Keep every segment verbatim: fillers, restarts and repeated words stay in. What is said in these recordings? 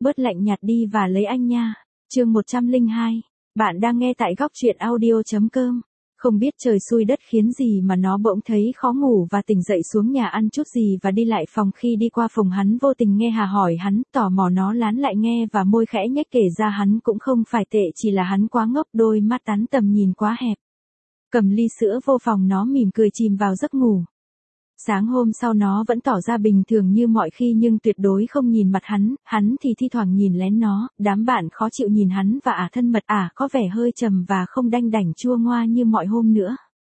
bớt lạnh nhạt đi và lấy anh nha. Chương một trăm lẻ hai. Bạn đang nghe tại góc truyện audio chấm com. Không biết trời xui đất khiến gì mà nó bỗng thấy khó ngủ và tỉnh dậy xuống nhà ăn chút gì và đi lại phòng. Khi đi qua phòng hắn vô tình nghe Hà hỏi hắn, tò mò nó lán lại nghe và môi khẽ nhếch kể ra hắn cũng không phải tệ, chỉ là hắn quá ngốc, đôi mắt tán tầm nhìn quá hẹp. Cầm ly sữa vô phòng, nó mỉm cười chìm vào giấc ngủ. Sáng hôm sau nó vẫn tỏ ra bình thường như mọi khi nhưng tuyệt đối không nhìn mặt hắn, hắn thì thi thoảng nhìn lén nó. Đám bạn khó chịu nhìn hắn và ả thân mật, ả có vẻ hơi trầm và không đanh đảnh chua ngoa như mọi hôm nữa.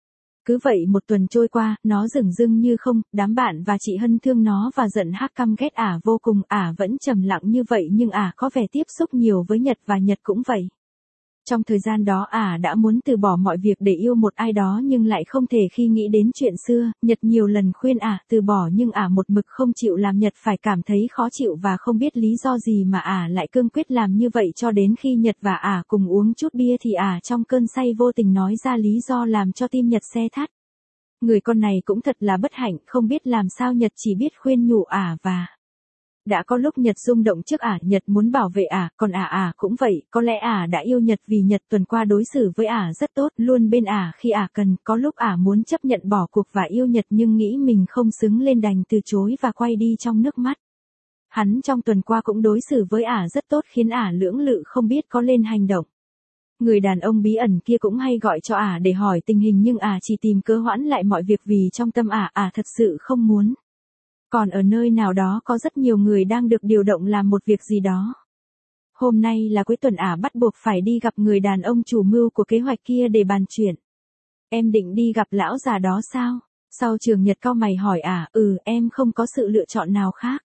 Cứ vậy một tuần trôi qua, nó dửng dưng như không. Đám bạn và chị Hân thương nó và giận hác căm ghét ả vô cùng. Ả vẫn trầm lặng như vậy nhưng ả có vẻ tiếp xúc nhiều với Nhật và Nhật cũng vậy. Trong thời gian đó ả đã muốn từ bỏ mọi việc để yêu một ai đó nhưng lại không thể khi nghĩ đến chuyện xưa. Nhật nhiều lần khuyên ả từ bỏ nhưng ả một mực không chịu, làm Nhật phải cảm thấy khó chịu và không biết lý do gì mà ả lại cương quyết làm như vậy, cho đến khi Nhật và ả cùng uống chút bia thì ả trong cơn say vô tình nói ra lý do làm cho tim Nhật se thắt. Người con này cũng thật là bất hạnh, không biết làm sao. Nhật chỉ biết khuyên nhủ ả và đã có lúc Nhật rung động trước ả, Nhật muốn bảo vệ ả, còn ả ả cũng vậy. Có lẽ ả đã yêu Nhật vì Nhật tuần qua đối xử với ả rất tốt, luôn bên ả khi ả cần. Có lúc ả muốn chấp nhận bỏ cuộc và yêu Nhật nhưng nghĩ mình không xứng lên đành từ chối và quay đi trong nước mắt. Hắn trong tuần qua cũng đối xử với ả rất tốt khiến ả lưỡng lự không biết có lên hành động. Người đàn ông bí ẩn kia cũng hay gọi cho ả để hỏi tình hình nhưng ả chỉ tìm cớ hoãn lại mọi việc vì trong tâm ả, ả thật sự không muốn. Còn ở nơi nào đó có rất nhiều người đang được điều động làm một việc gì đó. Hôm nay là cuối tuần, ả bắt buộc phải đi gặp người đàn ông chủ mưu của kế hoạch kia để bàn chuyện. Em định đi gặp lão già đó sao? Sau trường Nhật cau mày hỏi ả, ừ em không có sự lựa chọn nào khác.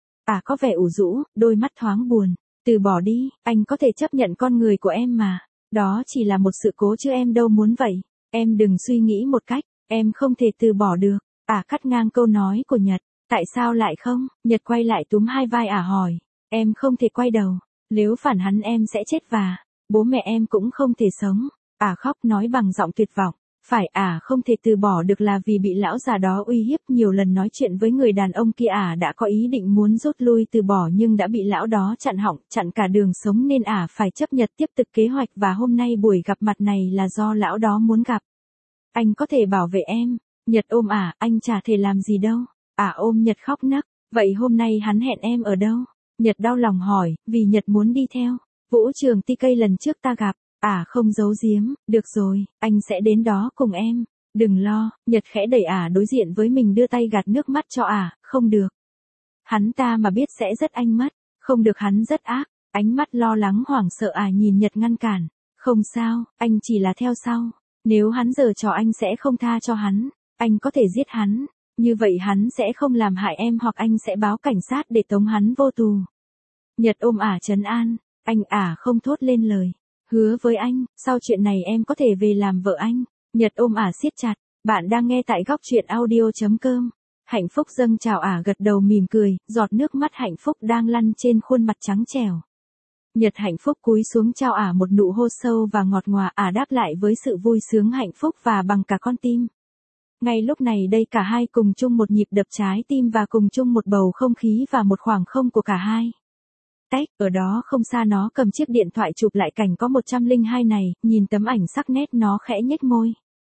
Ả có vẻ ủ rũ, đôi mắt thoáng buồn. Từ bỏ đi, anh có thể chấp nhận con người của em mà. Đó chỉ là một sự cố chứ em đâu muốn vậy. Em đừng suy nghĩ một cách, em không thể từ bỏ được. Ả cắt ngang câu nói của Nhật. Tại sao lại không? Nhật quay lại túm hai vai ả hỏi. Em không thể quay đầu. Nếu phản hắn em sẽ chết và bố mẹ em cũng không thể sống. Ả khóc nói bằng giọng tuyệt vọng. Phải, ả không thể từ bỏ được là vì bị lão già đó uy hiếp. Nhiều lần nói chuyện với người đàn ông kia ả đã có ý định muốn rút lui từ bỏ nhưng đã bị lão đó chặn họng, chặn cả đường sống nên ả phải chấp nhận tiếp tục kế hoạch và hôm nay buổi gặp mặt này là do lão đó muốn gặp. Anh có thể bảo vệ em. Nhật ôm ả, anh chả thể làm gì đâu. Ả ôm Nhật khóc nấc. Vậy hôm nay hắn hẹn em ở đâu? Nhật đau lòng hỏi, vì Nhật muốn đi theo vũ trường ti cây lần trước ta gặp. Ả không giấu giếm, được rồi, anh sẽ đến đó cùng em. Đừng lo. Nhật khẽ đẩy ả đối diện với mình, đưa tay gạt nước mắt cho ả. Không được. Hắn ta mà biết sẽ rất anh mất. Không được, hắn rất ác. Ánh mắt lo lắng hoảng sợ ả nhìn Nhật ngăn cản. Không sao, anh chỉ là theo sau. Nếu hắn giở trò anh sẽ không tha cho hắn. Anh có thể giết hắn. Như vậy hắn sẽ không làm hại em hoặc anh sẽ báo cảnh sát để tống hắn vô tù. Nhật ôm ả trấn an. Anh ả không thốt lên lời. Hứa với anh, sau chuyện này em có thể về làm vợ anh. Nhật ôm ả siết chặt. Bạn đang nghe tại góc truyện audio chấm com. Hạnh phúc dâng trào, ả gật đầu mỉm cười, giọt nước mắt hạnh phúc đang lăn trên khuôn mặt trắng trẻo. Nhật hạnh phúc cúi xuống trao ả một nụ hôn sâu và ngọt ngào, ả đáp lại với sự vui sướng hạnh phúc và bằng cả con tim. Ngay lúc này đây cả hai cùng chung một nhịp đập trái tim và cùng chung một bầu không khí và một khoảng không của cả hai. Tách, ở đó không xa nó cầm chiếc điện thoại chụp lại cảnh có một trăm lẻ hai này, nhìn tấm ảnh sắc nét nó khẽ nhếch môi.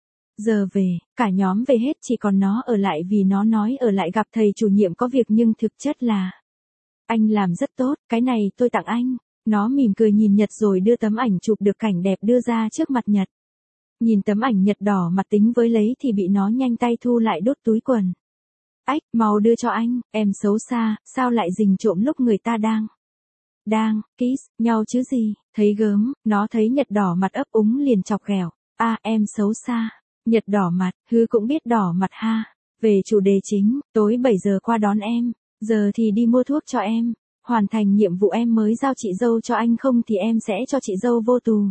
Giờ về, cả nhóm về hết chỉ còn nó ở lại vì nó nói ở lại gặp thầy chủ nhiệm có việc nhưng thực chất là anh làm rất tốt, cái này tôi tặng anh. Nó mỉm cười nhìn Nhật rồi đưa tấm ảnh chụp được cảnh đẹp đưa ra trước mặt Nhật. Nhìn tấm ảnh Nhật đỏ mặt tính với lấy thì bị nó nhanh tay thu lại đốt túi quần. Ách, mau đưa cho anh, em xấu xa, sao lại rình trộm lúc người ta đang Đang, kiss, nhau chứ gì, thấy gớm. Nó thấy Nhật đỏ mặt ấp úng liền chọc ghẹo. A à, em xấu xa. Nhật đỏ mặt, hư cũng biết đỏ mặt ha. Về chủ đề chính, tối bảy giờ qua đón em. Giờ thì đi mua thuốc cho em. Hoàn thành nhiệm vụ em mới giao chị dâu cho anh, không thì em sẽ cho chị dâu vô tù.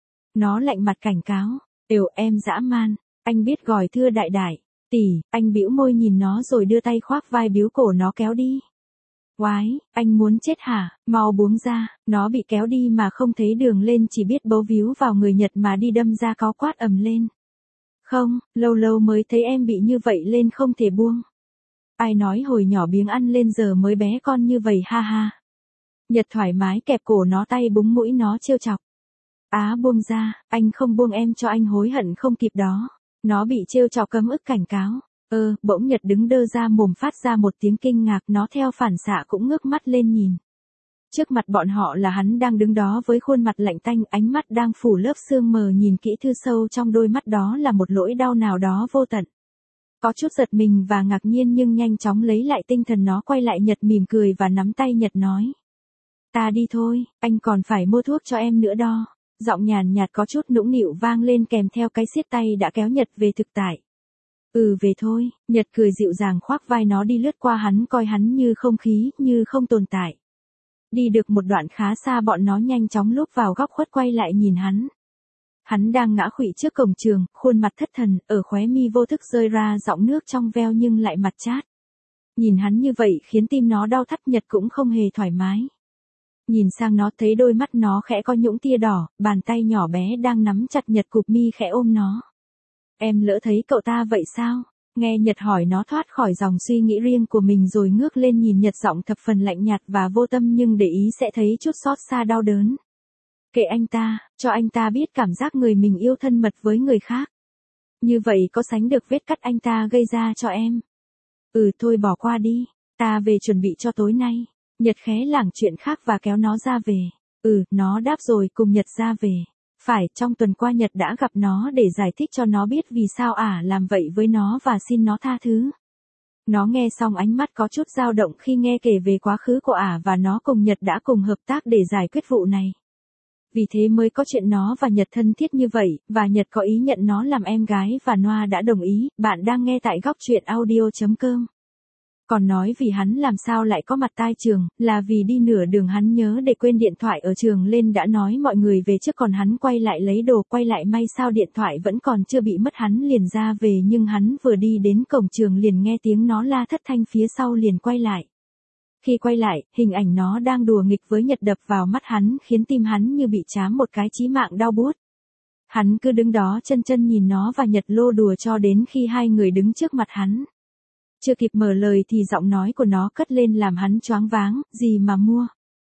Nó lạnh mặt cảnh cáo. Đều em dã man. Anh biết gọi thưa đại đại. Tỷ, anh bĩu môi nhìn nó rồi đưa tay khoác vai biếu cổ nó kéo đi. Oái, anh muốn chết hả? Mau buông ra. Nó bị kéo đi mà không thấy đường lên, chỉ biết bấu víu vào người Nhật mà đi đâm ra cáu quát ầm lên. Không, lâu lâu mới thấy em bị như vậy lên không thể buông. Ai nói hồi nhỏ biếng ăn lên giờ mới bé con như vậy ha ha. Nhật thoải mái kẹp cổ nó, tay búng mũi nó trêu chọc. Á buông ra, anh không buông em cho anh hối hận không kịp đó. Nó bị trêu chọc cấm ức cảnh cáo. Ơ, bỗng Nhật đứng đơ ra mồm phát ra một tiếng kinh ngạc, nó theo phản xạ cũng ngước mắt lên nhìn. Trước mặt bọn họ là hắn đang đứng đó với khuôn mặt lạnh tanh, ánh mắt đang phủ lớp sương mờ, nhìn kỹ thư sâu trong đôi mắt đó là một nỗi đau nào đó vô tận. Có chút giật mình và ngạc nhiên nhưng nhanh chóng lấy lại tinh thần, nó quay lại Nhật mỉm cười và nắm tay Nhật nói. Ta đi thôi, anh còn phải mua thuốc cho em nữa đó. Giọng nhàn nhạt có chút nũng nịu vang lên kèm theo cái siết tay đã kéo Nhật về thực tại. Ừ về thôi, Nhật cười dịu dàng khoác vai nó đi lướt qua hắn, coi hắn như không khí, như không tồn tại. Đi được một đoạn khá xa bọn nó nhanh chóng lúp vào góc khuất quay lại nhìn hắn. Hắn đang ngã khuỵu trước cổng trường, khuôn mặt thất thần, ở khóe mi vô thức rơi ra giọng nước trong veo nhưng lại mặt chát. Nhìn hắn như vậy khiến tim nó đau thắt, Nhật cũng không hề thoải mái. Nhìn sang nó thấy đôi mắt nó khẽ có nhũng tia đỏ, bàn tay nhỏ bé đang nắm chặt Nhật cụp mi khẽ ôm nó. Em lỡ thấy cậu ta vậy sao? Nghe Nhật hỏi, nó thoát khỏi dòng suy nghĩ riêng của mình rồi ngước lên nhìn Nhật, giọng thập phần lạnh nhạt và vô tâm nhưng để ý sẽ thấy chút xót xa đau đớn. Kệ anh ta, cho anh ta biết cảm giác người mình yêu thân mật với người khác. Như vậy có sánh được vết cắt anh ta gây ra cho em. Ừ thôi bỏ qua đi, ta về chuẩn bị cho tối nay. Nhật khé lảng chuyện khác và kéo nó ra về. Ừ, nó đáp rồi cùng Nhật ra về. Phải, trong tuần qua Nhật đã gặp nó để giải thích cho nó biết vì sao ả làm vậy với nó và xin nó tha thứ. Nó nghe xong ánh mắt có chút dao động khi nghe kể về quá khứ của ả và nó cùng Nhật đã cùng hợp tác để giải quyết vụ này. Vì thế mới có chuyện nó và Nhật thân thiết như vậy, và Nhật có ý nhận nó làm em gái và Noa đã đồng ý. Bạn đang nghe tại góc truyện audio chấm com. Còn nói vì hắn làm sao lại có mặt tai trường, là vì đi nửa đường hắn nhớ để quên điện thoại ở trường lên đã nói mọi người về trước, còn hắn quay lại lấy đồ, quay lại may sao điện thoại vẫn còn chưa bị mất, hắn liền ra về nhưng hắn vừa đi đến cổng trường liền nghe tiếng nó la thất thanh phía sau liền quay lại. Khi quay lại, hình ảnh nó đang đùa nghịch với Nhật đập vào mắt hắn khiến tim hắn như bị trám một cái chí mạng đau buốt. Hắn cứ đứng đó chân chân nhìn nó và Nhật lô đùa cho đến khi hai người đứng trước mặt hắn. Chưa kịp mở lời thì giọng nói của nó cất lên làm hắn choáng váng, gì mà mua?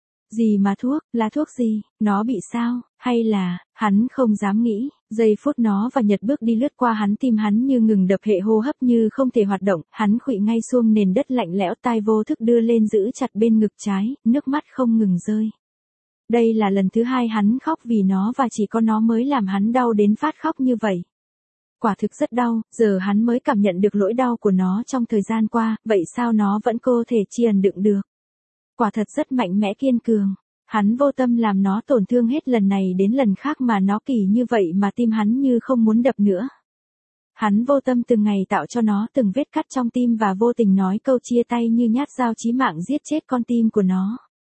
Gì mà thuốc, là thuốc gì? Nó bị sao? Hay là, hắn không dám nghĩ, giây phút nó và Nhật bước đi lướt qua hắn, tim hắn như ngừng đập, hệ hô hấp như không thể hoạt động, hắn khuỵu ngay xuống nền đất lạnh lẽo, tai vô thức đưa lên giữ chặt bên ngực trái, nước mắt không ngừng rơi. Đây là lần thứ hai hắn khóc vì nó và chỉ có nó mới làm hắn đau đến phát khóc như vậy. Quả thực rất đau, giờ hắn mới cảm nhận được lỗi đau của nó trong thời gian qua, vậy sao nó vẫn có thể chịu đựng được. Quả thật rất mạnh mẽ kiên cường, hắn vô tâm làm nó tổn thương hết lần này đến lần khác mà nó kỳ như vậy mà tim hắn như không muốn đập nữa. Hắn vô tâm từng ngày tạo cho nó từng vết cắt trong tim và vô tình nói câu chia tay như nhát dao chí mạng giết chết con tim của nó.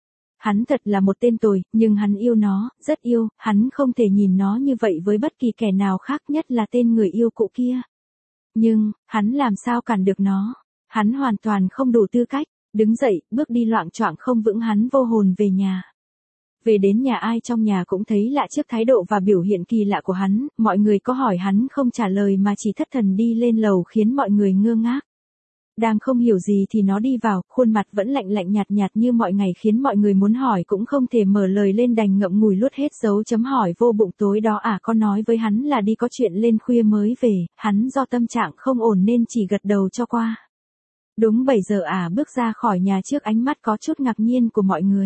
Hắn thật là một tên tồi, nhưng hắn yêu nó, rất yêu, hắn không thể nhìn nó như vậy với bất kỳ kẻ nào khác, nhất là tên người yêu cũ kia. Nhưng, hắn làm sao cản được nó? Hắn hoàn toàn không đủ tư cách. Đứng dậy, bước đi loạng choạng không vững, hắn vô hồn về nhà. Về đến nhà ai trong nhà cũng thấy lạ trước thái độ và biểu hiện kỳ lạ của hắn, mọi người có hỏi hắn không trả lời mà chỉ thất thần đi lên lầu khiến mọi người ngơ ngác. Đang không hiểu gì thì nó đi vào, khuôn mặt vẫn lạnh lạnh nhạt nhạt như mọi ngày khiến mọi người muốn hỏi cũng không thể mở lời lên, đành ngậm ngùi luốt hết dấu chấm hỏi vô bụng. Tối đó à con nói với hắn là đi có chuyện lên khuya mới về, hắn do tâm trạng không ổn nên chỉ gật đầu cho qua. Đúng bảy giờ à bước ra khỏi nhà trước ánh mắt có chút ngạc nhiên của mọi người.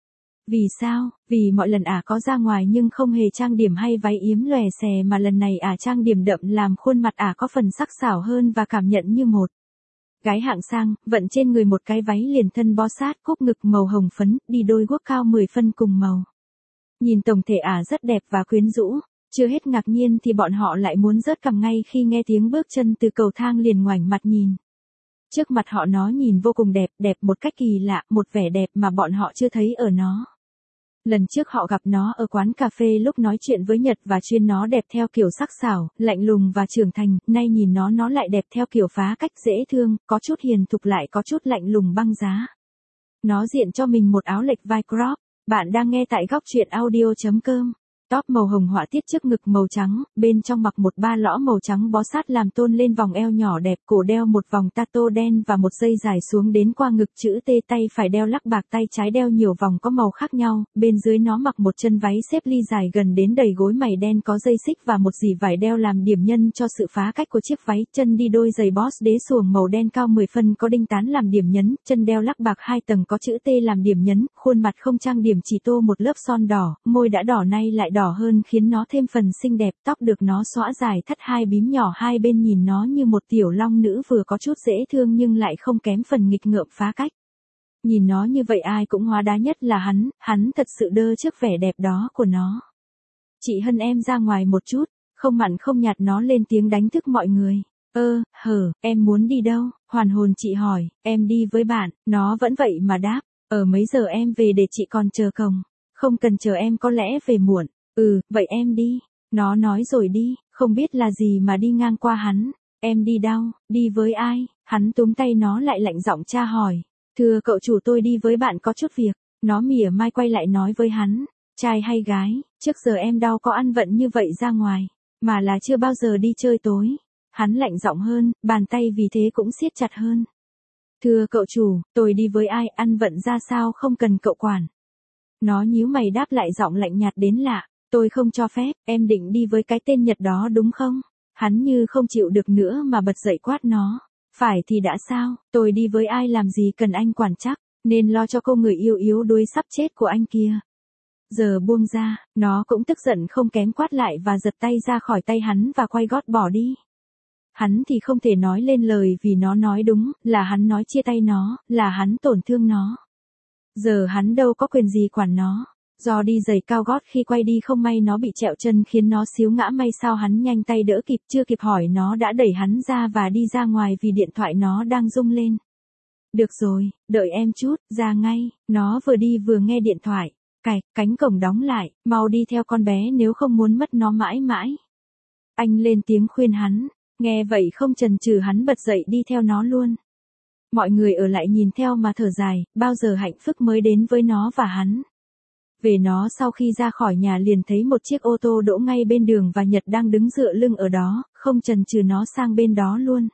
Vì sao? Vì mọi lần à có ra ngoài nhưng không hề trang điểm hay váy yếm lòe xè, mà lần này à trang điểm đậm làm khuôn mặt à có phần sắc sảo hơn và cảm nhận như một gái hạng sang, vận trên người một cái váy liền thân bó sát, cúc ngực màu hồng phấn, đi đôi guốc cao mười phân cùng màu. Nhìn tổng thể ả rất đẹp và quyến rũ, chưa hết ngạc nhiên thì bọn họ lại muốn rớt cằm ngay khi nghe tiếng bước chân từ cầu thang liền ngoảnh mặt nhìn. Trước mặt họ nó nhìn vô cùng đẹp, đẹp một cách kỳ lạ, một vẻ đẹp mà bọn họ chưa thấy ở nó. Lần trước họ gặp nó ở quán cà phê lúc nói chuyện với Nhật và chuyên nó đẹp theo kiểu sắc sảo, lạnh lùng và trưởng thành, nay nhìn nó nó lại đẹp theo kiểu phá cách dễ thương, có chút hiền thục lại có chút lạnh lùng băng giá. Nó diện cho mình một áo lệch vai crop. Bạn đang nghe tại góc truyện audio chấm com. top màu hồng họa tiết trước ngực màu trắng, bên trong mặc một ba lõ màu trắng bó sát làm tôn lên vòng eo nhỏ đẹp, cổ đeo một vòng tato đen và một dây dài xuống đến qua ngực chữ T, tay phải đeo lắc bạc, tay trái đeo nhiều vòng có màu khác nhau, bên dưới nó mặc một chân váy xếp ly dài gần đến đầy gối mày đen có dây xích và một dì vải đeo làm điểm nhân cho sự phá cách của chiếc váy, chân đi đôi giày Boss đế xuồng màu đen cao mười phân có đinh tán làm điểm nhấn, chân đeo lắc bạc hai tầng có chữ T làm điểm nhấn, khuôn mặt không trang điểm chỉ tô một lớp son đỏ, môi đã đỏ nay lại đỏ hơn khiến nó thêm phần xinh đẹp, tóc được nó xõa dài thắt hai bím nhỏ hai bên nhìn nó như một tiểu long nữ vừa có chút dễ thương nhưng lại không kém phần nghịch ngợm phá cách. Nhìn nó như vậy ai cũng hóa đá, nhất là hắn, hắn thật sự đơ trước vẻ đẹp đó của nó. Chị Hân em ra ngoài một chút, không mặn không nhạt nó lên tiếng đánh thức mọi người. Ơ, hờ, em muốn đi đâu? Hoàn hồn chị hỏi, em đi với bạn, nó vẫn vậy mà đáp, ở mấy giờ em về để chị còn chờ cổng. Không cần chờ em có lẽ về muộn. Ừ, vậy em đi. Nó nói rồi đi, không biết là gì mà đi ngang qua hắn. Em đi đâu, đi với ai? Hắn túm tay nó lại lạnh giọng tra hỏi. Thưa cậu chủ, tôi đi với bạn có chút việc. Nó mỉa mai quay lại nói với hắn. Trai hay gái, trước giờ em đâu có ăn vận như vậy ra ngoài. Mà là chưa bao giờ đi chơi tối. Hắn lạnh giọng hơn, bàn tay vì thế cũng siết chặt hơn. Thưa cậu chủ, tôi đi với ai, ăn vận ra sao không cần cậu quản. Nó nhíu mày đáp lại giọng lạnh nhạt đến lạ. Tôi không cho phép, em định đi với cái tên Nhật đó đúng không? Hắn như không chịu được nữa mà bật dậy quát nó. Phải thì đã sao, tôi đi với ai làm gì cần anh quản chắc, nên lo cho cô người yêu yếu đuối sắp chết của anh kia. Giờ buông ra, nó cũng tức giận không kém quát lại và giật tay ra khỏi tay hắn và quay gót bỏ đi. Hắn thì không thể nói lên lời vì nó nói đúng, là hắn nói chia tay nó, là hắn tổn thương nó. Giờ hắn đâu có quyền gì quản nó. Do đi giày cao gót khi quay đi không may nó bị trẹo chân khiến nó xíu ngã, may sao hắn nhanh tay đỡ kịp, chưa kịp hỏi nó đã đẩy hắn ra và đi ra ngoài vì điện thoại nó đang rung lên. Được rồi, đợi em chút, ra ngay, nó vừa đi vừa nghe điện thoại. Cạch, cánh cổng đóng lại, mau đi theo con bé nếu không muốn mất nó mãi mãi. Anh lên tiếng khuyên hắn, nghe vậy không chần chừ hắn bật dậy đi theo nó luôn. Mọi người ở lại nhìn theo mà thở dài, bao giờ hạnh phúc mới đến với nó và hắn. Về nó sau khi ra khỏi nhà liền thấy một chiếc ô tô đỗ ngay bên đường và Nhật đang đứng dựa lưng ở đó, không chần chừ nó sang bên đó luôn.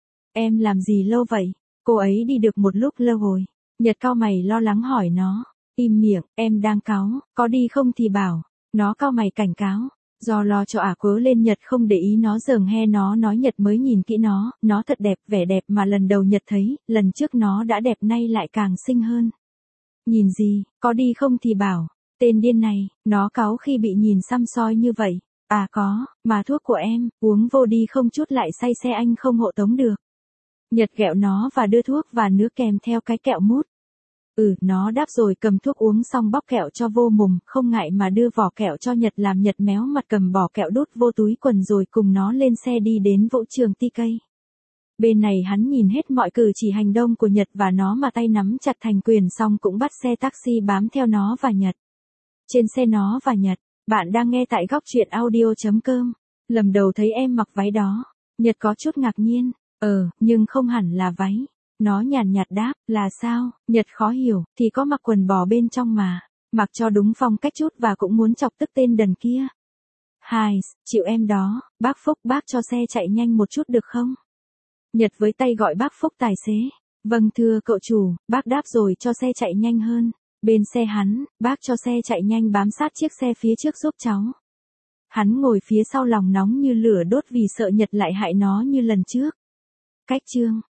Em làm gì lâu vậy? Cô ấy đi được một lúc lâu rồi. Nhật cau mày lo lắng hỏi nó. Im miệng, em đang cáu, có đi không thì bảo. Nó cau mày cảnh cáo. Do lo cho ả quớ lên Nhật không để ý nó dờn he nó nói Nhật mới nhìn kỹ nó, nó thật đẹp, vẻ đẹp mà lần đầu Nhật thấy, lần trước nó đã đẹp nay lại càng xinh hơn. Nhìn gì, có đi không thì bảo. Tên điên này, nó cáu khi bị nhìn xăm soi như vậy. À có, mà thuốc của em, uống vô đi không chút lại say xe anh không hộ tống được. Nhật ghẹo nó và đưa thuốc và nước kèm theo cái kẹo mút. Ừ, nó đáp rồi cầm thuốc uống xong bóc kẹo cho vô mồm, không ngại mà đưa vỏ kẹo cho Nhật làm Nhật méo mặt cầm bỏ kẹo đút vô túi quần rồi cùng nó lên xe đi đến vũ trường ti cây. Bên này hắn nhìn hết mọi cử chỉ hành động của Nhật và nó mà tay nắm chặt thành quyền xong cũng bắt xe taxi bám theo nó và Nhật. Trên xe nó và Nhật, bạn đang nghe tại góc truyện audio chấm com. Lần đầu thấy em mặc váy đó, Nhật có chút ngạc nhiên, ờ, nhưng không hẳn là váy. Nó nhàn nhạt đáp, là sao? Nhật khó hiểu, thì có mặc quần bò bên trong mà, mặc cho đúng phong cách chút và cũng muốn chọc tức tên đần kia. Hai, chịu em đó, bác Phúc bác cho xe chạy nhanh một chút được không? Nhật với tay gọi bác Phúc tài xế. Vâng thưa cậu chủ, bác đáp rồi cho xe chạy nhanh hơn. Bên xe hắn, bác cho xe chạy nhanh bám sát chiếc xe phía trước giúp cháu. Hắn ngồi phía sau lòng nóng như lửa đốt vì sợ Nhật lại hại nó như lần trước. Cách chương